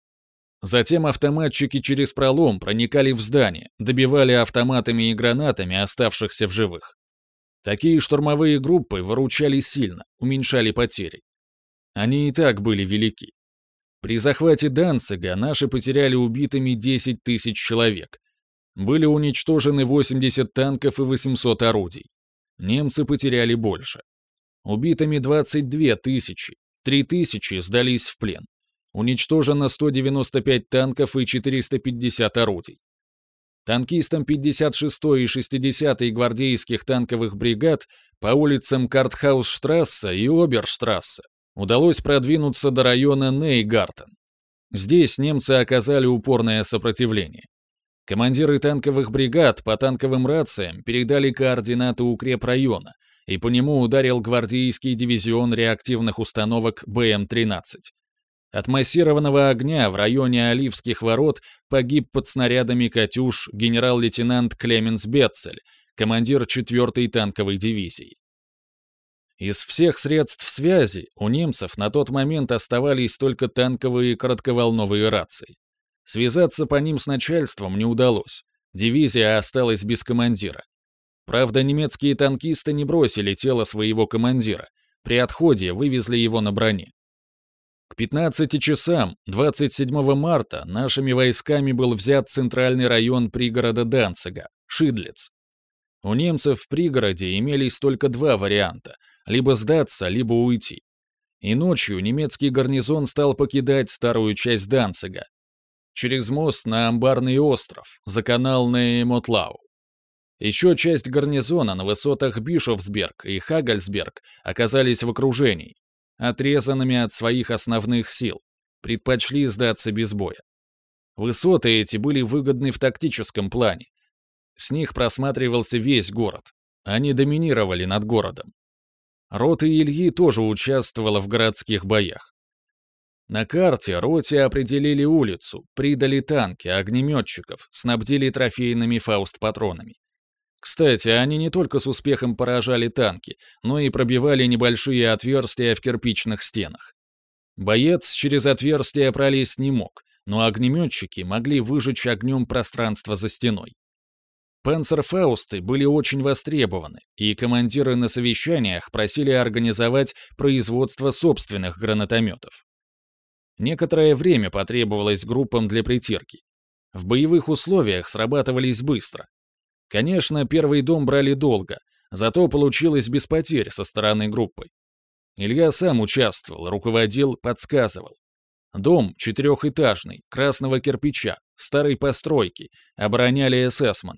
Затем автоматчики через пролом проникали в здание, добивали автоматами и гранатами оставшихся в живых. Такие штурмовые группы выручали сильно, уменьшали потери. Они и так были велики. При захвате Данцига наши потеряли убитыми 10 тысяч человек. Были уничтожены 80 танков и 800 орудий. Немцы потеряли больше. Убитыми 22 тысячи, 3 тысячи сдались в плен. Уничтожено 195 танков и 450 орудий. Танкистам 56-й и 60-й гвардейских танковых бригад по улицам Картхаусштрассе и Оберштрассе удалось продвинуться до района Нейгартен. Здесь немцы оказали упорное сопротивление. Командиры танковых бригад по танковым рациям передали координаты укрепрайона, и по нему ударил гвардейский дивизион реактивных установок БМ-13. От массированного огня в районе Оливских ворот погиб под снарядами «Катюш» генерал-лейтенант Клеменс Бетцель, командир 4-й танковой дивизии. Из всех средств связи у немцев на тот момент оставались только танковые коротковолновые рации. Связаться по ним с начальством не удалось, дивизия осталась без командира. Правда, немецкие танкисты не бросили тело своего командира, при отходе вывезли его на броне. К 15 часам 27 марта нашими войсками был взят центральный район пригорода Данцига – Шидлиц. У немцев в пригороде имелись только два варианта – либо сдаться, либо уйти. И ночью немецкий гарнизон стал покидать старую часть Данцига через мост на Амбарный остров, за канал Неймотлау. Еще часть гарнизона на высотах Бишофсберг и Хагельсберг оказались в окружении, отрезанными от своих основных сил, предпочли сдаться без боя. Высоты эти были выгодны в тактическом плане. С них просматривался весь город. Они доминировали над городом. Рота Ильи тоже участвовала в городских боях. На карте роте определили улицу, придали танки, огнеметчиков, снабдили трофейными фауст-патронами. Кстати, они не только с успехом поражали танки, но и пробивали небольшие отверстия в кирпичных стенах. Боец через отверстия пролезть не мог, но огнеметчики могли выжечь огнем пространство за стеной. Панцерфаусты были очень востребованы, и командиры на совещаниях просили организовать производство собственных гранатометов. Некоторое время потребовалось группам для притирки. В боевых условиях срабатывались быстро. Конечно, первый дом брали долго, зато получилось без потерь со стороны группы. Илья сам участвовал, руководил, подсказывал. Дом четырехэтажный, красного кирпича, старой постройки, обороняли эсэсманы.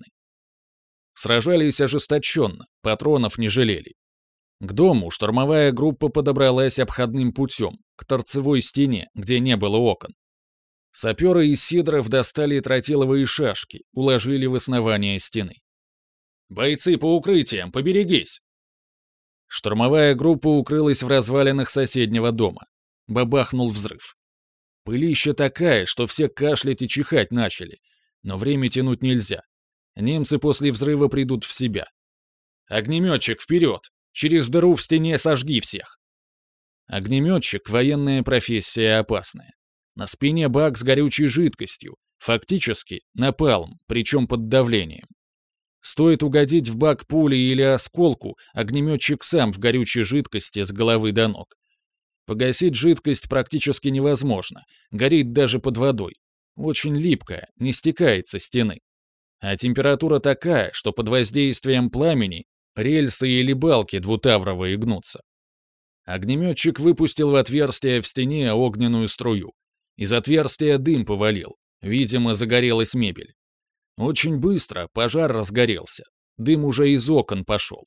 Сражались ожесточенно, патронов не жалели. К дому штурмовая группа подобралась обходным путем, к торцевой стене, где не было окон. Саперы из Сидоров достали тротиловые шашки, уложили в основание стены. «Бойцы по укрытиям, поберегись!» Штурмовая группа укрылась в развалинах соседнего дома. Бабахнул взрыв. Пылища такая, что все кашлять и чихать начали. Но время тянуть нельзя. Немцы после взрыва придут в себя. «Огнеметчик, вперед! Через дыру в стене сожги всех!» Огнеметчик — военная профессия опасная. На спине бак с горючей жидкостью, фактически напалм, причем под давлением. Стоит угодить в бак пули или осколку, огнеметчик сам в горючей жидкости с головы до ног. Погасить жидкость практически невозможно, горит даже под водой. Очень липкая, не стекает со стены. А температура такая, что под воздействием пламени рельсы или балки двутавровые гнутся. Огнеметчик выпустил в отверстие в стене огненную струю. Из отверстия дым повалил. Видимо, загорелась мебель. Очень быстро пожар разгорелся. Дым уже из окон пошел.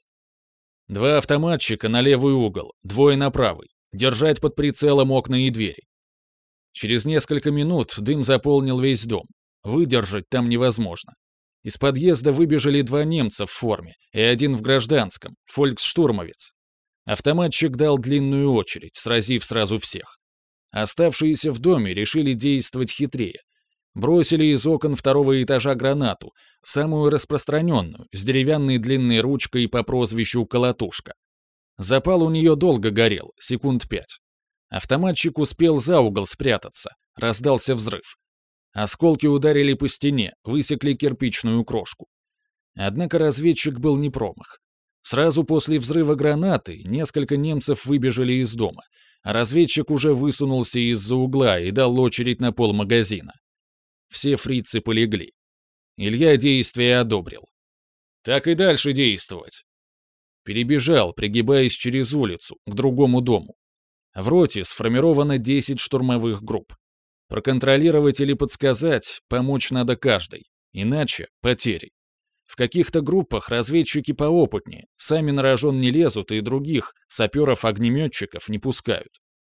2 автоматчика на левый угол, 2 на правый. Держать под прицелом окна и двери. Через несколько минут дым заполнил весь дом. Выдержать там невозможно. Из подъезда выбежали 2 немца в форме и 1 в гражданском, фольксштурмовец. Автоматчик дал длинную очередь, сразив сразу всех. Оставшиеся в доме решили действовать хитрее. Бросили из окон 2-го этажа гранату, самую распространенную, с деревянной длинной ручкой по прозвищу «Колотушка». Запал у нее долго горел, секунд 5. Автоматчик успел за угол спрятаться, раздался взрыв. Осколки ударили по стене, высекли кирпичную крошку. Однако разведчик был не промах. Сразу после взрыва гранаты несколько немцев выбежали из дома, а разведчик уже высунулся из-за угла и дал очередь на полмагазина. Все фрицы полегли. Илья действие одобрил. Так и дальше действовать. Перебежал, пригибаясь через улицу, к другому дому. В роте сформировано 10 штурмовых групп. Проконтролировать или подсказать, помочь надо каждой, иначе потери. В каких-то группах разведчики поопытнее, сами на рожон не лезут и других, саперов-огнеметчиков, не пускают.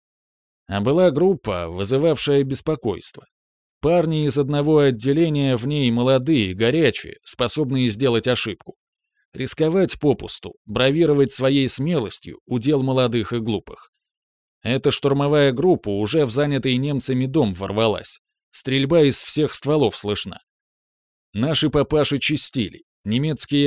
А была группа, вызывавшая беспокойство. Парни из одного отделения в ней молодые, горячие, способные сделать ошибку. Рисковать попусту, бравировать своей смелостью — удел молодых и глупых. Эта штурмовая группа уже в занятый немцами дом ворвалась. Стрельба из всех стволов слышна. Наши папаши чистили. Немецкие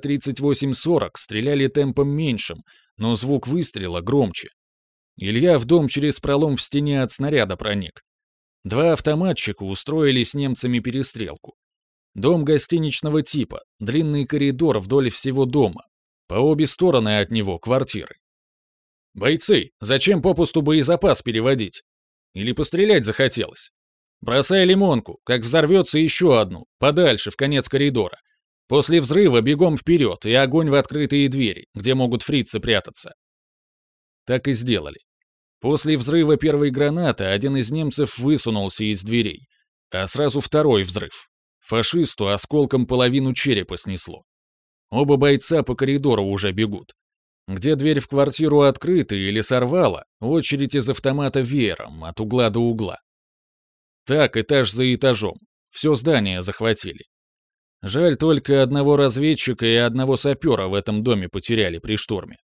МП-3840 стреляли темпом меньшим, но звук выстрела громче. Илья в дом через пролом в стене от снаряда проник. 2 автоматчика устроили с немцами перестрелку. Дом гостиничного типа, длинный коридор вдоль всего дома. По обе стороны от него квартиры. «Бойцы, зачем попусту боезапас переводить? Или пострелять захотелось? Бросай лимонку, как взорвется еще одну, подальше, в конец коридора. После взрыва бегом вперед и огонь в открытые двери, где могут фрицы прятаться». Так и сделали. После взрыва первой гранаты один из немцев высунулся из дверей, а сразу второй взрыв. Фашисту осколком половину черепа снесло. Оба бойца по коридору уже бегут. Где дверь в квартиру открыта или сорвала, очередь из автомата веером, от угла до угла. Так, этаж за этажом. Все здание захватили. Жаль, только одного разведчика и одного сапера в этом доме потеряли при штурме.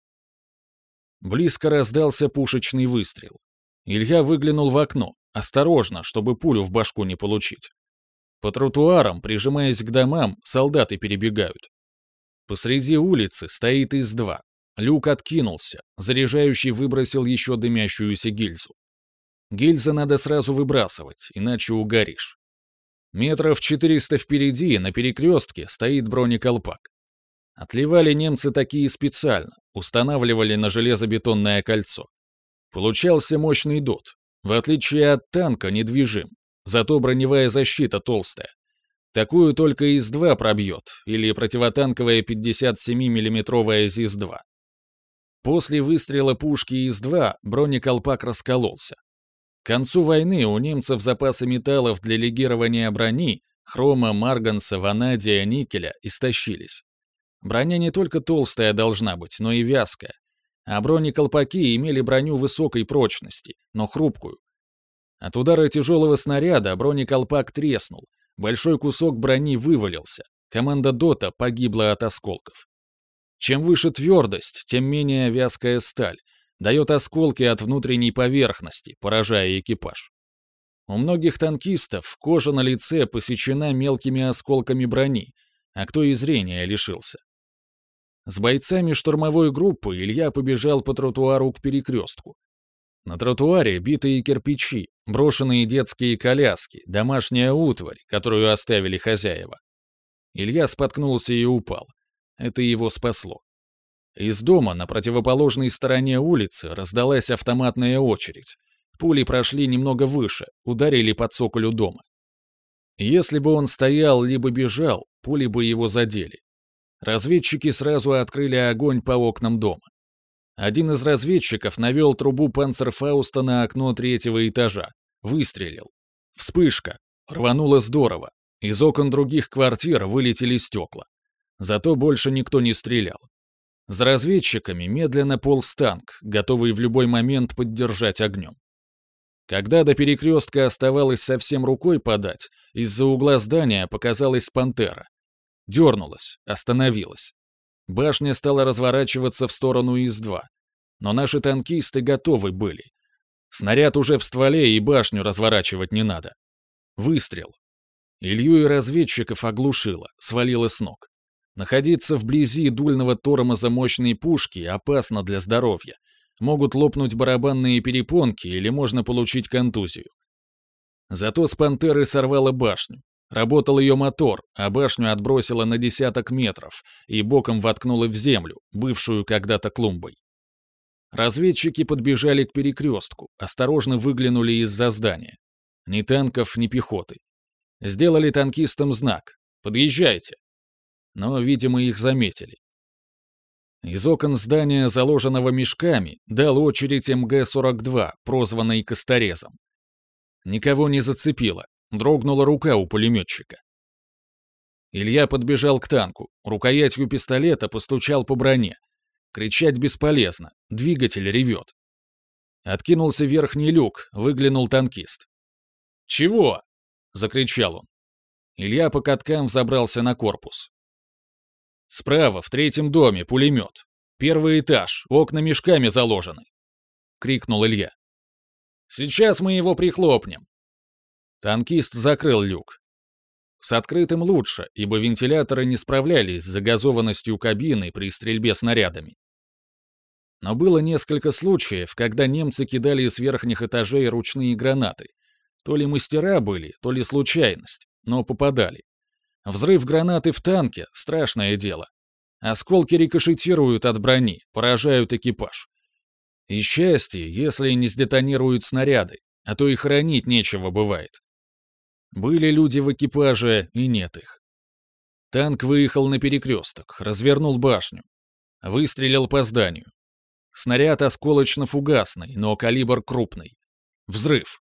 Близко раздался пушечный выстрел. Илья выглянул в окно, осторожно, чтобы пулю в башку не получить. По тротуарам, прижимаясь к домам, солдаты перебегают. Посреди улицы стоит ИС-2. Люк откинулся, заряжающий выбросил еще дымящуюся гильзу. Гильзы надо сразу выбрасывать, иначе угоришь. Метров 400 впереди, на перекрестке, стоит бронеколпак. Отливали немцы такие специально, устанавливали на железобетонное кольцо. Получался мощный дот. В отличие от танка, недвижим. Зато броневая защита толстая. Такую только ИС-2 пробьет, или противотанковая 57 миллиметровая ЗИС-2. После выстрела пушки ИС-2 бронеколпак раскололся. К концу войны у немцев запасы металлов для легирования брони, хрома, марганца, ванадия, никеля, истощились. Броня не только толстая должна быть, но и вязкая. А бронеколпаки имели броню высокой прочности, но хрупкую. От удара тяжелого снаряда бронеколпак треснул, большой кусок брони вывалился, команда ДОТа погибла от осколков. Чем выше твердость, тем менее вязкая сталь, дает осколки от внутренней поверхности, поражая экипаж. У многих танкистов кожа на лице посечена мелкими осколками брони, а кто и зрения лишился. С бойцами штурмовой группы Илья побежал по тротуару к перекрестку. На тротуаре битые кирпичи, брошенные детские коляски, домашняя утварь, которую оставили хозяева. Илья споткнулся и упал. Это его спасло. Из дома на противоположной стороне улицы раздалась автоматная очередь. Пули прошли немного выше, ударили по цоколю дома. Если бы он стоял либо бежал, пули бы его задели. Разведчики сразу открыли огонь по окнам дома. Один из разведчиков навел трубу панцерфауста на окно 3-го этажа. Выстрелил. Вспышка. Рвануло здорово. Из окон других квартир вылетели стекла. Зато больше никто не стрелял. За разведчиками медленно полз танк, готовый в любой момент поддержать огнем. Когда до перекрестка оставалось совсем рукой подать, из-за угла здания показалась «Пантера». Дернулась, остановилась. Башня стала разворачиваться в сторону ИС-2. Но наши танкисты готовы были. Снаряд уже в стволе, и башню разворачивать не надо. Выстрел. Илью и разведчиков оглушило, свалило с ног. Находиться вблизи дульного тормоза мощной пушки опасно для здоровья. Могут лопнуть барабанные перепонки или можно получить контузию. Зато с «Пантеры» сорвало башню. Работал ее мотор, а башню отбросило на десяток метров и боком воткнуло в землю, бывшую когда-то клумбой. Разведчики подбежали к перекрестку, осторожно выглянули из-за здания. Ни танков, ни пехоты. Сделали танкистам знак «Подъезжайте». Но, видимо, их заметили. Из окон здания, заложенного мешками, дал очередь МГ-42, прозванный «Косторезом». Никого не зацепило, дрогнула рука у пулеметчика. Илья подбежал к танку, рукоятью пистолета постучал по броне. Кричать бесполезно, двигатель ревет. Откинулся верхний люк, выглянул танкист. «Чего?» — закричал он. Илья по каткам взобрался на корпус. «Справа, в 3-м доме, пулемет. 1-й этаж, окна мешками заложены», — крикнул Илья. «Сейчас мы его прихлопнем». Танкист закрыл люк. С открытым лучше, ибо вентиляторы не справлялись с загазованностью кабины при стрельбе снарядами. Но было несколько случаев, когда немцы кидали с верхних этажей ручные гранаты. То ли мастера были, то ли случайность, но попадали. Взрыв гранаты в танке — страшное дело. Осколки рикошетируют от брони, поражают экипаж. И счастье, если не сдетонируют снаряды, а то и хранить нечего бывает. Были люди в экипаже, и нет их. Танк выехал на перекресток, развернул башню. Выстрелил по зданию. Снаряд осколочно-фугасный, но калибр крупный. Взрыв.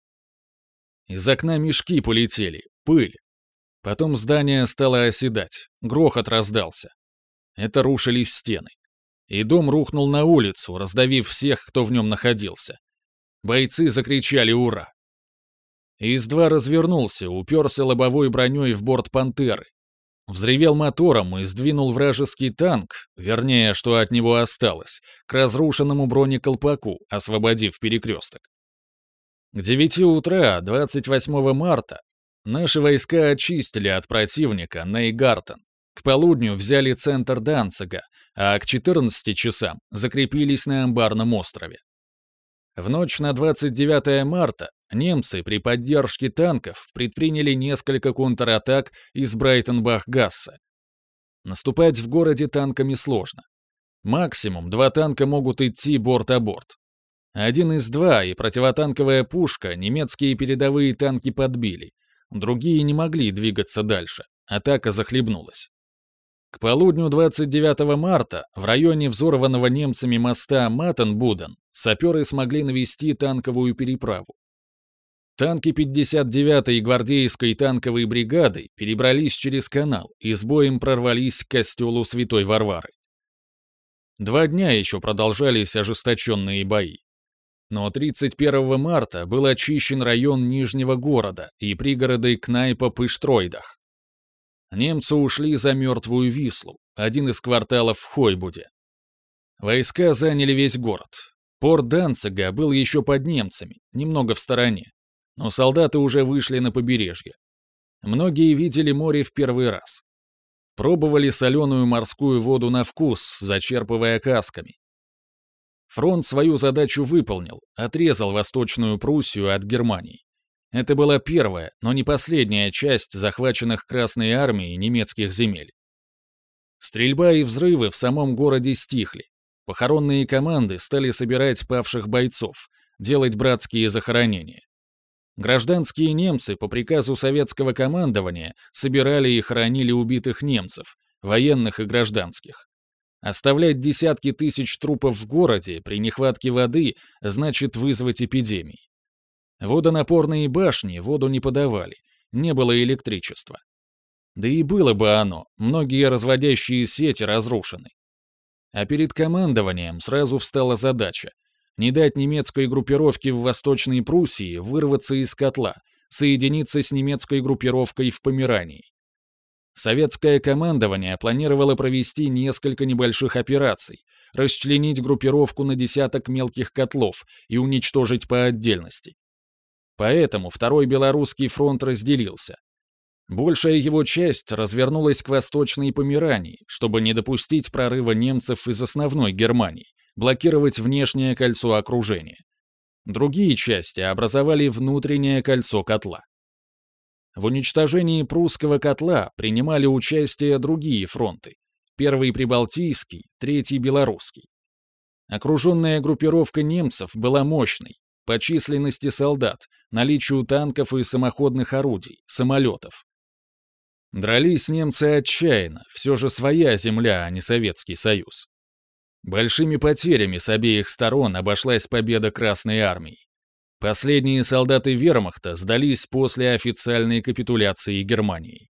Из окна мешки полетели, пыль. Потом здание стало оседать, грохот раздался. Это рушились стены. И дом рухнул на улицу, раздавив всех, кто в нем находился. Бойцы закричали «Ура!». ИС-2 развернулся, уперся лобовой броней в борт «Пантеры». Взревел мотором и сдвинул вражеский танк, вернее, что от него осталось, к разрушенному бронеколпаку, освободив перекресток. К 9 утра 28 марта наши войска очистили от противника Нейгартен. К полудню взяли центр Данцига, а к 14 часам закрепились на Амбарном острове. В ночь на 29 марта немцы при поддержке танков предприняли несколько контратак из Брайтенбах-Гассе. Наступать в городе танками сложно. Максимум 2 танка могут идти борт о борт. 1 ИС-2 и противотанковая пушка немецкие передовые танки подбили, другие не могли двигаться дальше, атака захлебнулась. К полудню 29 марта в районе взорванного немцами моста Матенбуден саперы смогли навести танковую переправу. Танки 59-й гвардейской танковой бригады перебрались через канал и с боем прорвались к костелу Святой Варвары. 2 дня еще продолжались ожесточенные бои. Но 31 марта был очищен район Нижнего города и пригороды Кнайпа-Пыштройдах. Немцы ушли за Мертвую Вислу, один из кварталов в Хойбуде. Войска заняли весь город. Порт Данцига был еще под немцами, немного в стороне, но солдаты уже вышли на побережье. Многие видели море в первый раз. Пробовали соленую морскую воду на вкус, зачерпывая касками. Фронт свою задачу выполнил, отрезал Восточную Пруссию от Германии. Это была первая, но не последняя часть захваченных Красной Армией немецких земель. Стрельба и взрывы в самом городе стихли. Похоронные команды стали собирать павших бойцов, делать братские захоронения. Гражданские немцы по приказу советского командования собирали и хоронили убитых немцев, военных и гражданских. Оставлять десятки тысяч трупов в городе при нехватке воды значит вызвать эпидемии. Водонапорные башни воду не подавали, не было электричества. Да и было бы оно, многие разводящие сети разрушены. А перед командованием сразу встала задача не дать немецкой группировке в Восточной Пруссии вырваться из котла, соединиться с немецкой группировкой в Померании. Советское командование планировало провести несколько небольших операций, расчленить группировку на десяток мелких котлов и уничтожить по отдельности. Поэтому Второй Белорусский фронт разделился. Большая его часть развернулась к Восточной Померании, чтобы не допустить прорыва немцев из основной Германии, блокировать внешнее кольцо окружения. Другие части образовали внутреннее кольцо котла. В уничтожении прусского котла принимали участие другие фронты: Первый Прибалтийский, Третий Белорусский. Окруженная группировка немцев была мощной, по численности солдат, наличию танков и самоходных орудий, самолетов. Дрались немцы отчаянно, все же своя земля, а не Советский Союз. Большими потерями с обеих сторон обошлась победа Красной Армии. Последние солдаты вермахта сдались после официальной капитуляции Германии.